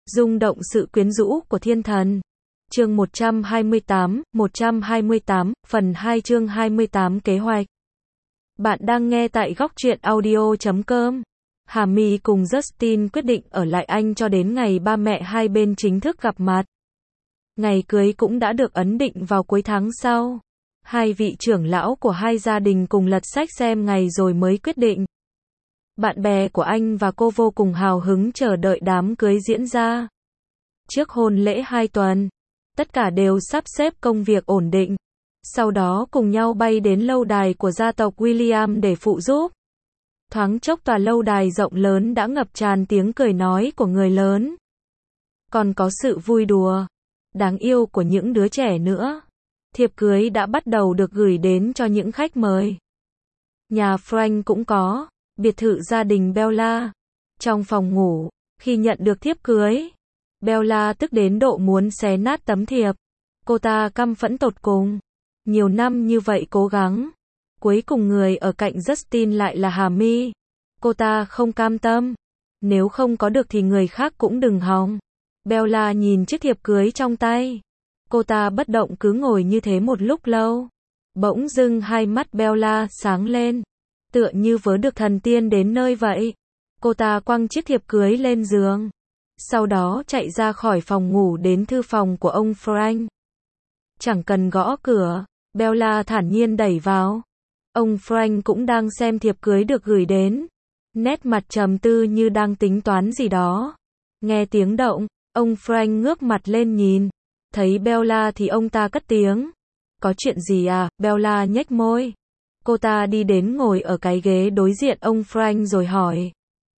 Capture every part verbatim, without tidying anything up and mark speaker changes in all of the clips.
Speaker 1: Rung động sự quyến rũ của thiên thần. Chương một trăm hai mươi tám, một trăm hai mươi tám, phần hai chương hai mươi tám kế hoạch. Bạn đang nghe tại góc truyện audio chấm com. Hà My cùng Justin quyết định ở lại Anh cho đến ngày ba mẹ hai bên chính thức gặp mặt. Ngày cưới cũng đã được ấn định vào cuối tháng sau. Hai vị trưởng lão của hai gia đình cùng lật sách xem ngày rồi mới quyết định. Bạn bè của anh và cô vô cùng hào hứng chờ đợi đám cưới diễn ra. Trước hôn lễ hai tuần, tất cả đều sắp xếp công việc ổn định. Sau đó cùng nhau bay đến lâu đài của gia tộc William để phụ giúp. Thoáng chốc tòa lâu đài rộng lớn đã ngập tràn tiếng cười nói của người lớn. Còn có sự vui đùa, đáng yêu của những đứa trẻ nữa. Thiệp cưới đã bắt đầu được gửi đến cho những khách mời. Nhà Frank cũng có, biệt thự gia đình Bella. Trong phòng ngủ, khi nhận được thiếp cưới, Bella tức đến độ muốn xé nát tấm thiệp. Cô ta căm phẫn tột cùng. Nhiều năm như vậy cố gắng. Cuối cùng người ở cạnh Justin lại là Hà My. Cô ta không cam tâm. Nếu không có được thì người khác cũng đừng hòng. Bella nhìn chiếc thiệp cưới trong tay. Cô ta bất động cứ ngồi như thế một lúc lâu. Bỗng dưng hai mắt Bella sáng lên. Tựa như vớ được thần tiên đến nơi vậy. Cô ta quăng chiếc thiệp cưới lên giường. Sau đó chạy ra khỏi phòng ngủ đến thư phòng của ông Frank. Chẳng cần gõ cửa, Bella thản nhiên đẩy vào. Ông Frank cũng đang xem thiệp cưới được gửi đến. Nét mặt trầm tư như đang tính toán gì đó. Nghe tiếng động, ông Frank ngước mặt lên nhìn. Thấy Bella thì ông ta cất tiếng. Có chuyện gì à? Bella nhếch môi. Cô ta đi đến ngồi ở cái ghế đối diện ông Frank rồi hỏi.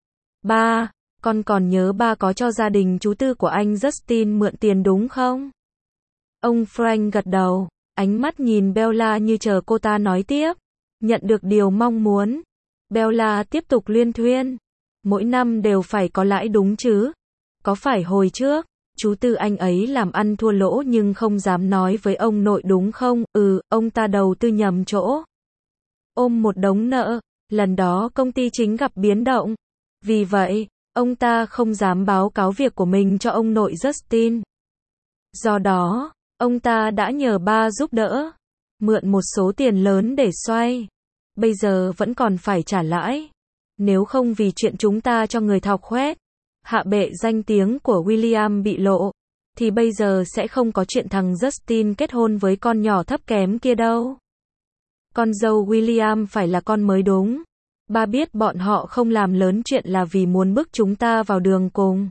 Speaker 1: Ba, con còn nhớ ba có cho gia đình chú tư của anh Justin mượn tiền đúng không? Ông Frank gật đầu, ánh mắt nhìn Bella như chờ cô ta nói tiếp. Nhận được điều mong muốn. Bella tiếp tục luyên thuyên. Mỗi năm đều phải có lãi đúng chứ? Có phải hồi trước, chú tư anh ấy làm ăn thua lỗ nhưng không dám nói với ông nội đúng không? Ừ, ông ta đầu tư nhầm chỗ. Ôm một đống nợ, lần đó công ty chính gặp biến động. Vì vậy, ông ta không dám báo cáo việc của mình cho ông nội Justin. Do đó, ông ta đã nhờ ba giúp đỡ, mượn một số tiền lớn để xoay. Bây giờ vẫn còn phải trả lãi. Nếu không vì chuyện chúng ta cho người thọc khoét, hạ bệ danh tiếng của William bị lộ, thì bây giờ sẽ không có chuyện thằng Justin kết hôn với con nhỏ thấp kém kia đâu. Con dâu William phải là con mới đúng. Ba biết bọn họ không làm lớn chuyện là vì muốn bức chúng ta vào đường cùng.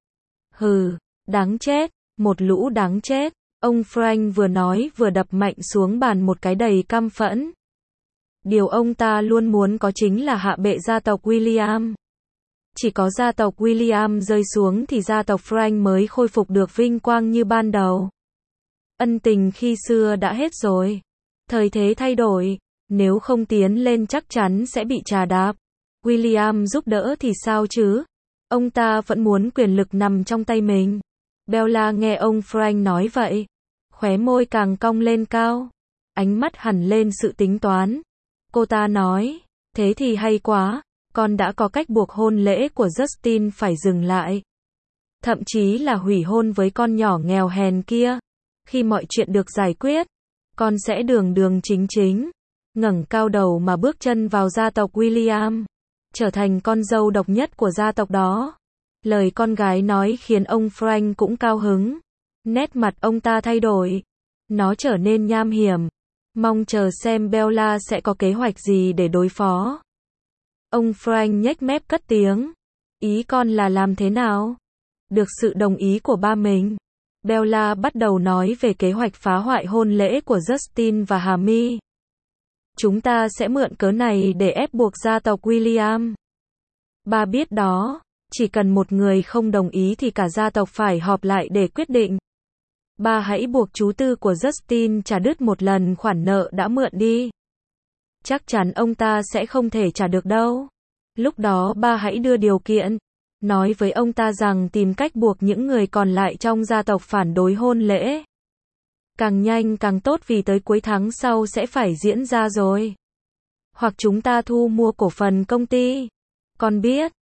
Speaker 1: Hừ, đáng chết, một lũ đáng chết. Ông Frank vừa nói vừa đập mạnh xuống bàn một cái đầy căm phẫn. Điều ông ta luôn muốn có chính là hạ bệ gia tộc William. Chỉ có gia tộc William rơi xuống thì gia tộc Frank mới khôi phục được vinh quang như ban đầu. Ân tình khi xưa đã hết rồi. Thời thế thay đổi. Nếu không tiến lên chắc chắn sẽ bị trà đạp. William giúp đỡ thì sao chứ? Ông ta vẫn muốn quyền lực nằm trong tay mình. Bella nghe ông Frank nói vậy. Khóe môi càng cong lên cao. Ánh mắt hằn lên sự tính toán. Cô ta nói. Thế thì hay quá. Con đã có cách buộc hôn lễ của Justin phải dừng lại. Thậm chí là hủy hôn với con nhỏ nghèo hèn kia. Khi mọi chuyện được giải quyết, con sẽ đường đường chính chính. Ngẩng cao đầu mà bước chân vào gia tộc William. Trở thành con dâu độc nhất của gia tộc đó. Lời con gái nói khiến ông Frank cũng cao hứng. Nét mặt ông ta thay đổi. Nó trở nên nham hiểm. Mong chờ xem Bella sẽ có kế hoạch gì để đối phó. Ông Frank nhếch mép cất tiếng. Ý con là làm thế nào? Được sự đồng ý của ba mình, Bella bắt đầu nói về kế hoạch phá hoại hôn lễ của Justin và Hà My. Chúng ta sẽ mượn cớ này để ép buộc gia tộc William. Ba biết đó, chỉ cần một người không đồng ý thì cả gia tộc phải họp lại để quyết định. Ba hãy buộc chú tư của Justin trả đứt một lần khoản nợ đã mượn đi. Chắc chắn ông ta sẽ không thể trả được đâu. Lúc đó ba hãy đưa điều kiện. Nói với ông ta rằng tìm cách buộc những người còn lại trong gia tộc phản đối hôn lễ. Càng nhanh càng tốt vì tới cuối tháng sau sẽ phải diễn ra rồi. Hoặc chúng ta thu mua cổ phần công ty. Con biết,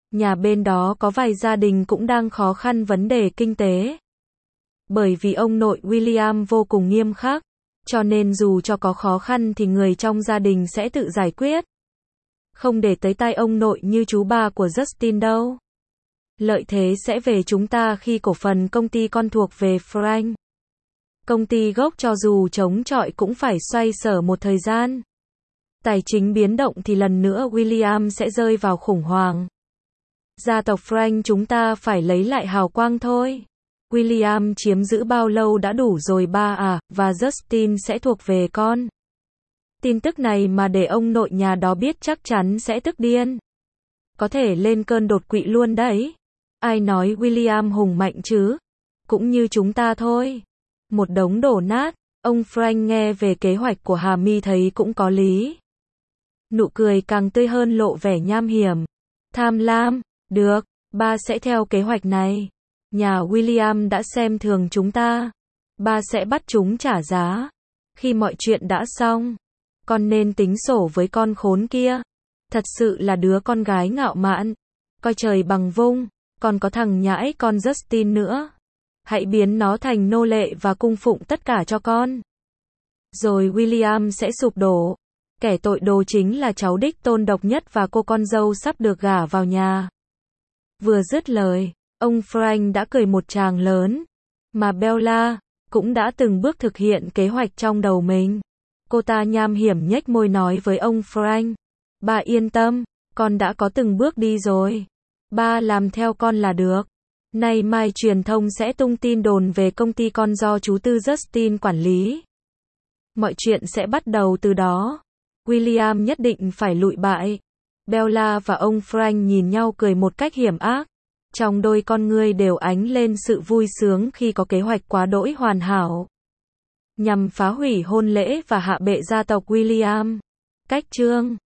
Speaker 1: Nhà bên đó có vài gia đình cũng đang khó khăn vấn đề kinh tế. Bởi vì ông nội William vô cùng nghiêm khắc, cho nên dù cho có khó khăn thì người trong gia đình sẽ tự giải quyết. Không để tới tay ông nội như chú ba của Justin đâu. Lợi thế sẽ về chúng ta khi cổ phần công ty con thuộc về Frank. Công ty gốc cho dù chống chọi cũng phải xoay sở một thời gian. Tài chính biến động thì lần nữa William sẽ rơi vào khủng hoảng. Gia tộc Frank chúng ta phải lấy lại hào quang thôi. William chiếm giữ bao lâu đã đủ rồi ba à, và Justin sẽ thuộc về con. Tin tức này mà để ông nội nhà đó biết chắc chắn sẽ tức điên. Có thể lên cơn đột quỵ luôn đấy. Ai nói William hùng mạnh chứ? Cũng như chúng ta thôi. Một đống đổ nát. Ông Frank nghe về kế hoạch của Hà My thấy cũng có lý. Nụ cười càng tươi hơn lộ vẻ nham hiểm. Tham lam. Được, ba sẽ theo kế hoạch này. Nhà William đã xem thường chúng ta. Ba sẽ bắt chúng trả giá. Khi mọi chuyện đã xong, con nên tính sổ với con khốn kia. Thật sự là đứa con gái ngạo mạn. Coi trời bằng vung. Còn có thằng nhãi con Justin nữa. Hãy biến nó thành nô lệ và cung phụng tất cả cho con. Rồi William sẽ sụp đổ. Kẻ tội đồ chính là cháu đích tôn độc nhất và cô con dâu sắp được gả vào nhà. Vừa dứt lời, ông Frank đã cười một tràng lớn. Mà Bella cũng đã từng bước thực hiện kế hoạch trong đầu mình. Cô ta nham hiểm nhếch môi nói với ông Frank. Ba yên tâm, con đã có từng bước đi rồi. Ba làm theo con là được. Nay mai truyền thông sẽ tung tin đồn về công ty con do chú tư Justin quản lý. Mọi chuyện sẽ bắt đầu từ đó. William nhất định phải lụi bại. Bella và ông Frank nhìn nhau cười một cách hiểm ác. Trong đôi con ngươi đều ánh lên sự vui sướng khi có kế hoạch quá đỗi hoàn hảo. Nhằm phá hủy hôn lễ và hạ bệ gia tộc William. Cách chương